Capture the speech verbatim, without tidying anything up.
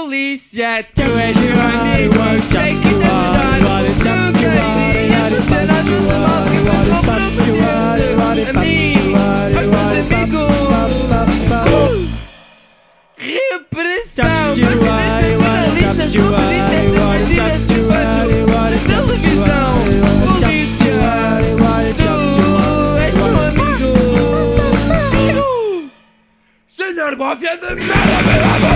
polícia, tu és meu amigo. Sei que na verdade tu querias fazer a luta mal que vou a mim, aos meus amigos. Repressão, nacionalistas, comunistas, defendidas, televisão, polícia, tu és meu amigo. Senhor Máfia de merda,